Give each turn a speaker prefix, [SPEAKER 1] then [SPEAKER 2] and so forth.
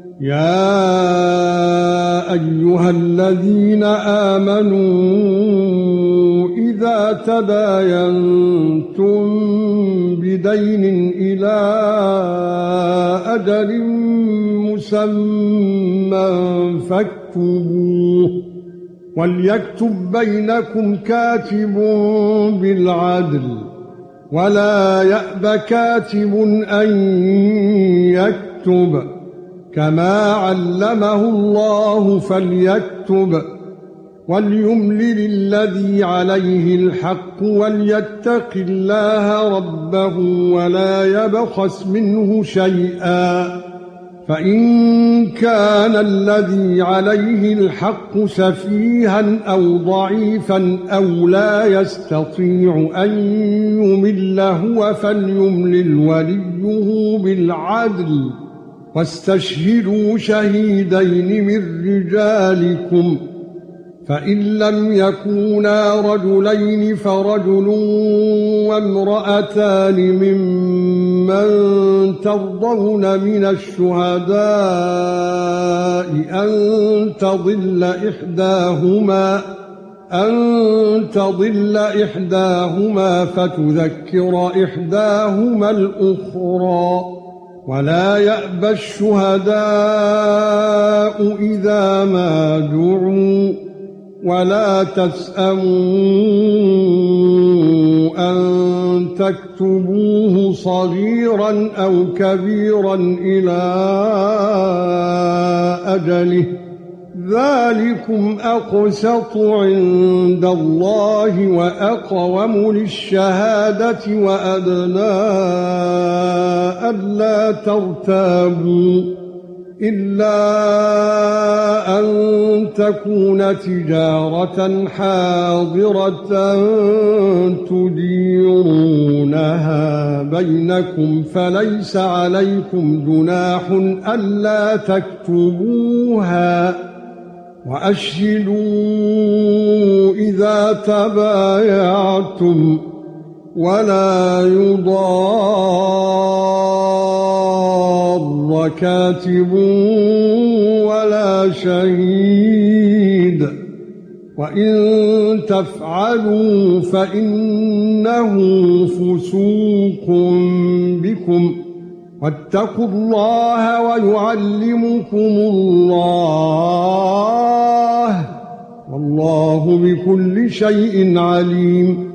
[SPEAKER 1] يا ايها الذين امنوا اذا تداينتم بدين الى اجل مسمى فاكتبوه وليكتب بينكم كاتب بالعدل ولا يأب كاتب ان يكتب كما علمه الله فليكتب وليملل الذي عليه الحق وليتق الله ربه ولا يبخس منه شيئا فإن كان الذي عليه الحق سفيها أو ضعيفا أو لا يستطيع أن يمل هو فليملل وليه بالعدل واستشهدوا شهيدين من رجالكم فإن لم يكونا رجلين فرجل وامرأتان ممن ترضون من الشهداء أن تضل إحداهما فتذكر إحداهما الأخرى ولا يأبى الشهداء إذا ما دعوا ولا تسأموا أن تكتبوه صغيرا أو كبيرا إلى أجله ذلكم أقسط عند الله وأقوم للشهادة وأدنى ألا ترتابوا إلا أن تكون تجارة حاضرة تديرونها بينكم فليس عليكم جناح ألا تكتبوها وأشهدوا إذا تبايعتم ولا يضار كاتب ولا شهيد وإن تفعلوا فإنه فسوق بكم واتقوا الله ويعلمكم الله والله بكل شيء عليم